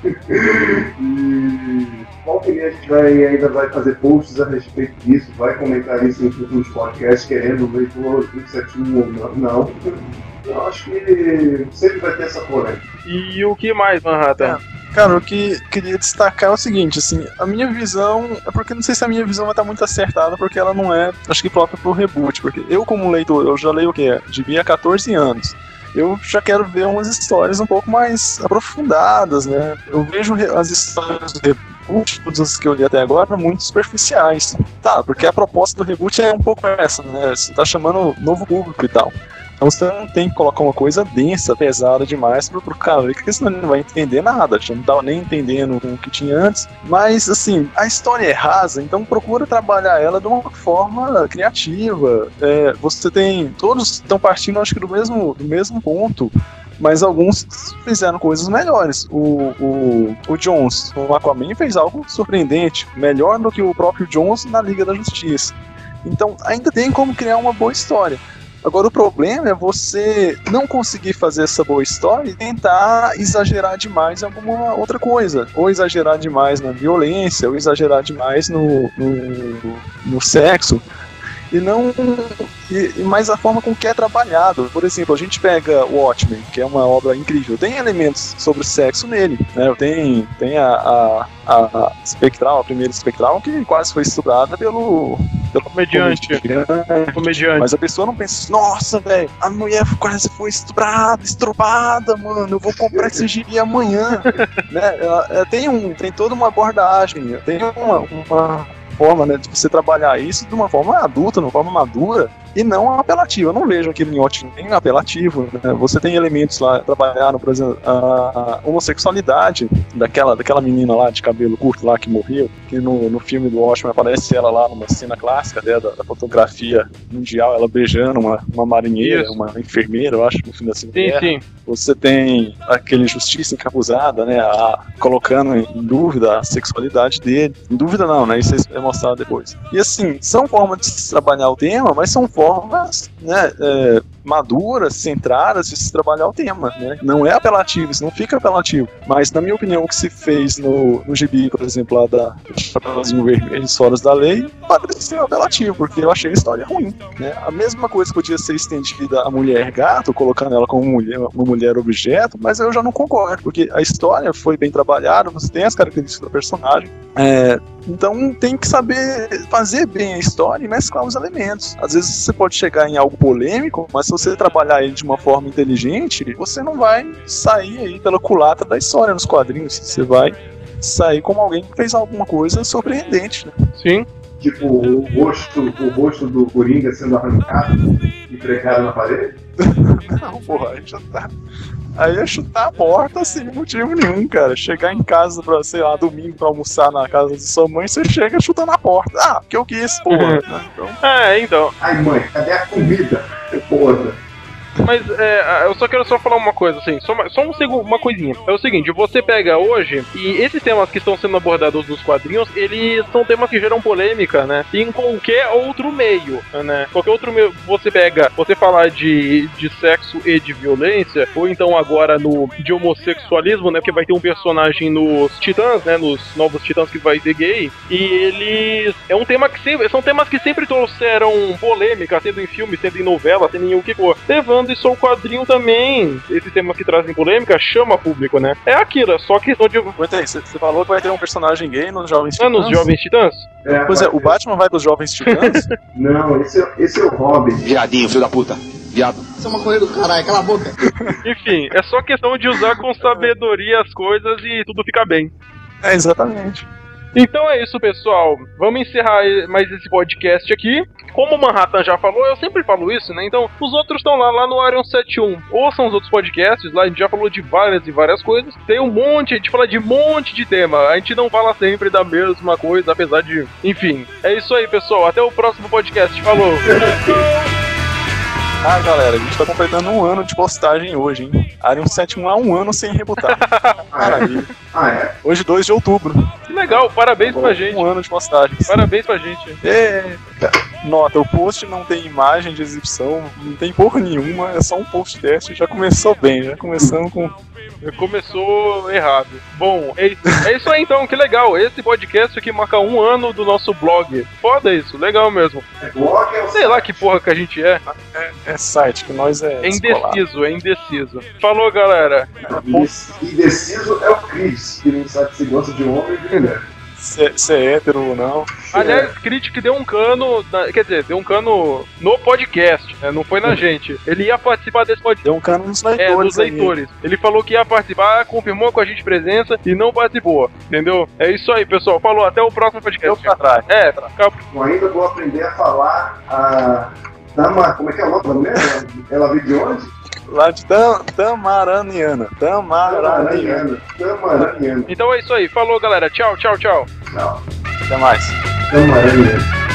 E volta e meia a gente ainda vai fazer posts a respeito disso, vai comentar isso em futuros podcasts, querendo o leitor 271 ou não. Eu acho que sempre vai ter essa polêmica. E o que mais, Manhattan? Cara, o que queria destacar é o seguinte, assim, a minha visão, é porque não sei se a minha visão vai estar muito acertada, porque ela não é, acho que própria pro reboot, porque eu como leitor, eu já leio o quê? Devia 14 anos. Eu já quero ver umas histórias um pouco mais aprofundadas, né? Eu vejo as histórias do reboot, todas as que eu li até agora, muito superficiais. Tá, porque a proposta do reboot é um pouco essa, né? Você tá chamando novo público e tal. Então você não tem que colocar uma coisa densa, pesada demais pro cara ler, porque senão ele não vai entender nada, já não tava nem entendendo o que tinha antes. Mas, assim, a história é rasa, então procura trabalhar ela de uma forma criativa. Você tem... Todos estão partindo, acho que do mesmo ponto, mas alguns fizeram coisas melhores. O Jones, o Aquaman, fez algo surpreendente, melhor do que o próprio Jones na Liga da Justiça. Então, ainda tem como criar uma boa história. Agora, o problema é você não conseguir fazer essa boa história e tentar exagerar demais em alguma outra coisa. Ou exagerar demais na violência, ou exagerar demais no sexo. E mais a forma com que é trabalhado. Por exemplo, a gente pega o Watchmen, que é uma obra incrível. Tem elementos sobre sexo nele, né? Tem a Espectral, a primeira Espectral, que quase foi estuprada pelo comediante. Mas a pessoa não pensa, nossa, velho, a mulher quase foi estrupada, mano, eu vou comprar esse gibi amanhã. Né? Tem toda uma abordagem, tem uma forma, né, de você trabalhar isso de uma forma adulta, de uma forma madura e não apelativa. Eu não vejo aquilo em Watchmen apelativo, né? Você tem elementos lá, trabalharam, por exemplo, a homossexualidade daquela menina lá de cabelo curto lá que morreu, que no filme do Watchmen aparece ela lá numa cena clássica, né, da fotografia mundial, ela beijando uma marinheira, isso, uma enfermeira, eu acho, no fim da Segunda Guerra. Sim. Você tem aquele Justiça encapuzada, né, colocando em dúvida a sexualidade dele. Em dúvida não, né, isso é mostrado depois. E assim, são formas de se trabalhar o tema, mas são formas, né, maduras, centradas de se trabalhar o tema, né? Não é apelativo, isso não fica apelativo. Mas, na minha opinião, o que se fez no gibi, por exemplo, lá da Chapeuzinho Vermelho, Histórias da Lei, pareceu apelativo, porque eu achei a história ruim, né? A mesma coisa podia ser estendida à mulher gato, colocando ela como uma mulher objeto, mas eu já não concordo, porque a história foi bem trabalhada, você tem as características do personagem, então tem que saber fazer bem a história e mesclar os elementos. Às vezes você pode chegar em algo polêmico, mas se você trabalhar ele de uma forma inteligente, você não vai sair aí pela culatra da história nos quadrinhos. Você vai sair como alguém que fez alguma coisa surpreendente, né? Sim. Tipo, o rosto do Coringa sendo arrancado e pregado na parede? Não, porra, aí é chutar a porta sem motivo nenhum, cara. Chegar em casa pra, sei lá, domingo pra almoçar na casa de sua mãe, você chega chutando a porta. Ah, porque eu quis, porra. Então. Ai, mãe, cadê a comida? Porra. Mas eu só quero falar uma coisa, assim, uma coisinha. É o seguinte, você pega hoje, e esses temas que estão sendo abordados nos quadrinhos, eles são temas que geram polêmica, né? Em qualquer outro meio, né? Qualquer outro meio, você falar de sexo e de violência, ou então agora de homossexualismo, né? Porque vai ter um personagem nos Titãs, né? Nos novos Titãs que vai ter gay, e eles... são temas que sempre trouxeram polêmica, sendo em filme, sendo em novela, sendo em o que for. Levando isso ao quadrinho também, esses temas que trazem polêmica, chama público, né? É aquilo, é só questão de... Você falou que vai ter um personagem gay nos Jovens Titãs? Nos Jovens Titãs? Pois é, o Batman vai pros Jovens Titãs? Não, esse é o Robin. Viadinho, filho da puta. Viado. Isso é uma corrida do caralho, cala a boca. Enfim, é só questão de usar com sabedoria as coisas e tudo fica bem. É, exatamente. Então é isso, pessoal. Vamos encerrar mais esse podcast aqui. Como o Manhattan já falou, eu sempre falo isso, né? Então, os outros estão lá no Arion 71. Ouçam os outros podcasts, lá a gente já falou de várias e várias coisas. Tem um monte, a gente fala de um monte de tema. A gente não fala sempre da mesma coisa, apesar de... Enfim, é isso aí, pessoal. Até o próximo podcast. Falou! Ah, galera, a gente tá completando 1 ano de postagem hoje, hein? Arion 71 há 1 ano sem rebutar. Maravilha. É? Hoje, 2 de outubro. Que legal, parabéns pra gente. 1 ano de postagens. Parabéns pra gente. Nota, o post não tem imagem de exibição, não tem porra nenhuma, é só um post teste. Já começou bem, já começamos com... Começou errado. Bom, é isso aí então, que legal. Esse podcast aqui marca 1 ano do nosso blog. Foda isso, legal mesmo. Blog é o sei lá que porra que a gente é. É site, que nós é indeciso. Falou, galera. Indeciso é o Chris, que não sabe se gosta de homem ou de mulher. Se é hétero ou não. Aliás, Critic deu um cano, deu um cano no podcast, né? Não foi na gente. Ele ia participar desse podcast. Deu um cano nos leitores. Nos leitores. Ele falou que ia participar, confirmou com a gente presença e não participou, entendeu? É isso aí, pessoal. Falou, até o próximo podcast. Pra trás. Eu ainda vou aprender a falar como é que é o nome da mulher? Ela veio de onde? Lá de Tamaraniana. Então é isso aí. Falou, galera. Tchau. Tchau. Até mais. Tamaraniana.